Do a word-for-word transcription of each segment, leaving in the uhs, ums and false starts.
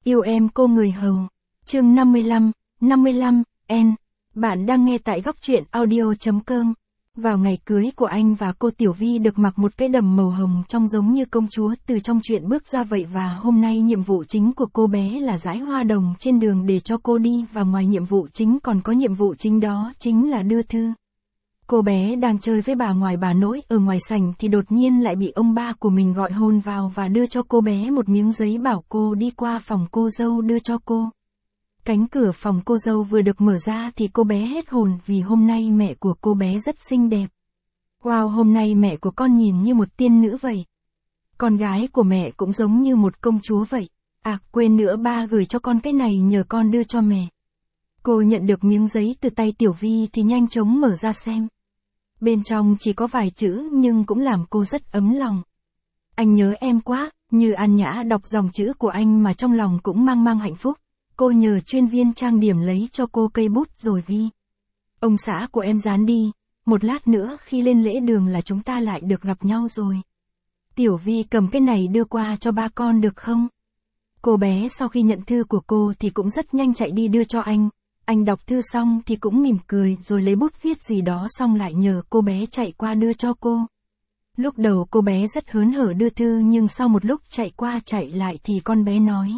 Yêu em cô người hầu. Chương năm mươi lăm, năm mươi lăm, N. Bạn đang nghe tại góc truyện audio chấm com. Vào ngày cưới của anh và cô Tiểu Vi được mặc một cái đầm màu hồng trông giống như công chúa từ trong truyện bước ra vậy, và hôm nay nhiệm vụ chính của cô bé là dãi hoa đồng trên đường để cho cô đi, và ngoài nhiệm vụ chính còn có nhiệm vụ chính, đó chính là đưa thư. Cô bé đang chơi với bà ngoại bà nội ở ngoài sảnh thì đột nhiên lại bị ông ba của mình gọi hôn vào và đưa cho cô bé một miếng giấy bảo cô đi qua phòng cô dâu đưa cho cô. Cánh cửa phòng cô dâu vừa được mở ra thì cô bé hết hồn vì hôm nay mẹ của cô bé rất xinh đẹp. Wow, hôm nay mẹ của con nhìn như một tiên nữ vậy. Con gái của mẹ cũng giống như một công chúa vậy. À, quên nữa, ba gửi cho con cái này nhờ con đưa cho mẹ. Cô nhận được miếng giấy từ tay Tiểu Vi thì nhanh chóng mở ra xem. Bên trong chỉ có vài chữ nhưng cũng làm cô rất ấm lòng. Anh nhớ em quá, như An Nhã đọc dòng chữ của anh mà trong lòng cũng mang mang hạnh phúc. Cô nhờ chuyên viên trang điểm lấy cho cô cây bút rồi ghi. Ông xã của em dán đi, một lát nữa khi lên lễ đường là chúng ta lại được gặp nhau rồi. Tiểu Vi cầm cái này đưa qua cho ba con được không? Cô bé sau khi nhận thư của cô thì cũng rất nhanh chạy đi đưa cho anh. Anh đọc thư xong thì cũng mỉm cười rồi lấy bút viết gì đó xong lại nhờ cô bé chạy qua đưa cho cô. Lúc đầu cô bé rất hớn hở đưa thư, nhưng sau một lúc chạy qua chạy lại thì con bé nói.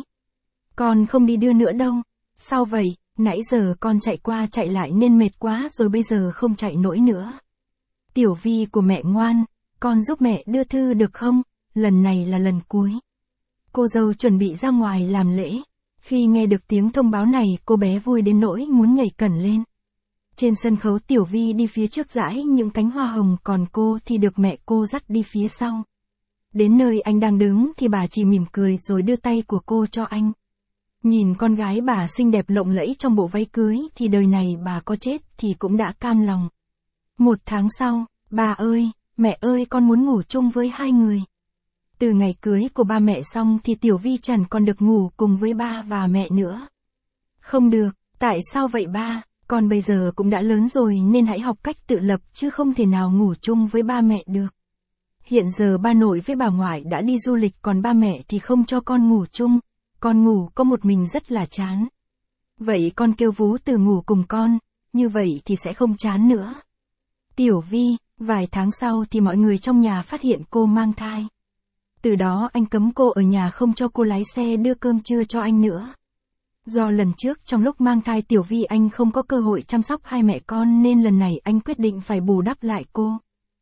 Con không đi đưa nữa đâu. Sao vậy? Nãy giờ con chạy qua chạy lại nên mệt quá rồi, bây giờ không chạy nổi nữa. Tiểu Vi của mẹ ngoan, con giúp mẹ đưa thư được không? Lần này là lần cuối. Cô dâu chuẩn bị ra ngoài làm lễ. Khi nghe được tiếng thông báo này, cô bé vui đến nỗi muốn nhảy cẩn lên. Trên sân khấu Tiểu Vi đi phía trước dãi những cánh hoa hồng, còn cô thì được mẹ cô dắt đi phía sau. Đến nơi anh đang đứng thì bà chỉ mỉm cười rồi đưa tay của cô cho anh. Nhìn con gái bà xinh đẹp lộng lẫy trong bộ váy cưới thì đời này bà có chết thì cũng đã cam lòng. Một tháng sau, bà ơi, mẹ ơi, con muốn ngủ chung với hai người. Từ ngày cưới của ba mẹ xong thì Tiểu Vi chẳng còn được ngủ cùng với ba và mẹ nữa. Không được, tại sao vậy ba? Con bây giờ cũng đã lớn rồi nên hãy học cách tự lập chứ không thể nào ngủ chung với ba mẹ được. Hiện giờ ba nội với bà ngoại đã đi du lịch, còn ba mẹ thì không cho con ngủ chung. Con ngủ có một mình rất là chán. Vậy con kêu Vú Từ ngủ cùng con, như vậy thì sẽ không chán nữa. Tiểu Vi, vài tháng sau thì mọi người trong nhà phát hiện cô mang thai. Từ đó anh cấm cô ở nhà, không cho cô lái xe đưa cơm trưa cho anh nữa. Do lần trước trong lúc mang thai Tiểu Vi anh không có cơ hội chăm sóc hai mẹ con nên lần này anh quyết định phải bù đắp lại cô.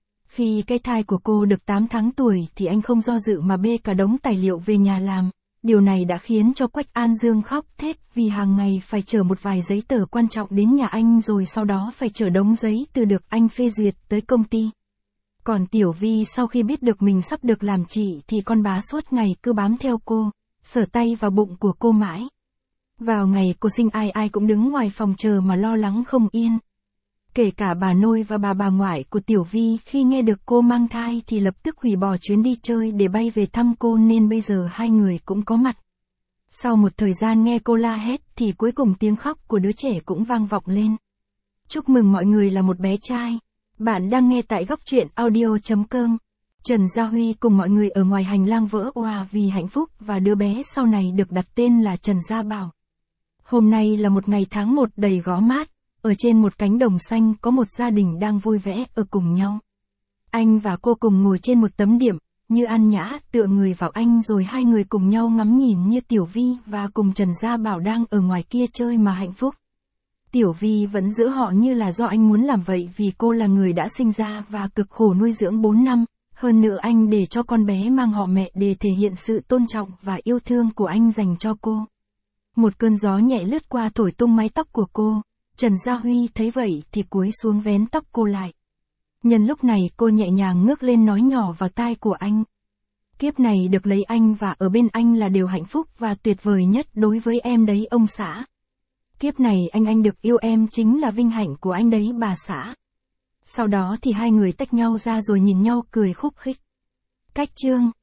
Khi cái thai của cô được tám tháng tuổi thì anh không do dự mà bê cả đống tài liệu về nhà làm. Điều này đã khiến cho Quách An Dương khóc thét vì hàng ngày phải chở một vài giấy tờ quan trọng đến nhà anh, rồi sau đó phải chở đống giấy từ được anh phê duyệt tới công ty. Còn Tiểu Vi sau khi biết được mình sắp được làm chị thì con bá suốt ngày cứ bám theo cô, sờ tay vào bụng của cô mãi. Vào ngày cô sinh ai ai cũng đứng ngoài phòng chờ mà lo lắng không yên. Kể cả bà nội và bà bà ngoại của Tiểu Vi khi nghe được cô mang thai thì lập tức hủy bỏ chuyến đi chơi để bay về thăm cô, nên bây giờ hai người cũng có mặt. Sau một thời gian nghe cô la hét thì cuối cùng tiếng khóc của đứa trẻ cũng vang vọng lên. Chúc mừng mọi người là một bé trai. Bạn đang nghe tại góc truyện audio chấm com. Trần Gia Huy cùng mọi người ở ngoài hành lang vỡ òa vì hạnh phúc, và đứa bé sau này được đặt tên là Trần Gia Bảo. Hôm nay là một ngày tháng một đầy gió mát. Ở trên một cánh đồng xanh có một gia đình đang vui vẻ ở cùng nhau. Anh và cô cùng ngồi trên một tấm điểm, như An Nhã tựa người vào anh, rồi hai người cùng nhau ngắm nhìn như Tiểu Vi và cùng Trần Gia Bảo đang ở ngoài kia chơi mà hạnh phúc. Tiểu Vi vẫn giữ họ như là do anh muốn làm vậy vì cô là người đã sinh ra và cực khổ nuôi dưỡng bốn năm. Hơn nữa anh để cho con bé mang họ mẹ để thể hiện sự tôn trọng và yêu thương của anh dành cho cô. Một cơn gió nhẹ lướt qua thổi tung mái tóc của cô. Trần Gia Huy thấy vậy thì cúi xuống vén tóc cô lại. Nhân lúc này cô nhẹ nhàng ngước lên nói nhỏ vào tai của anh. Kiếp này được lấy anh và ở bên anh là điều hạnh phúc và tuyệt vời nhất đối với em đấy ông xã. Kiếp này anh anh được yêu em chính là vinh hạnh của anh đấy bà xã. Sau đó thì hai người tách nhau ra rồi nhìn nhau cười khúc khích. Cách chương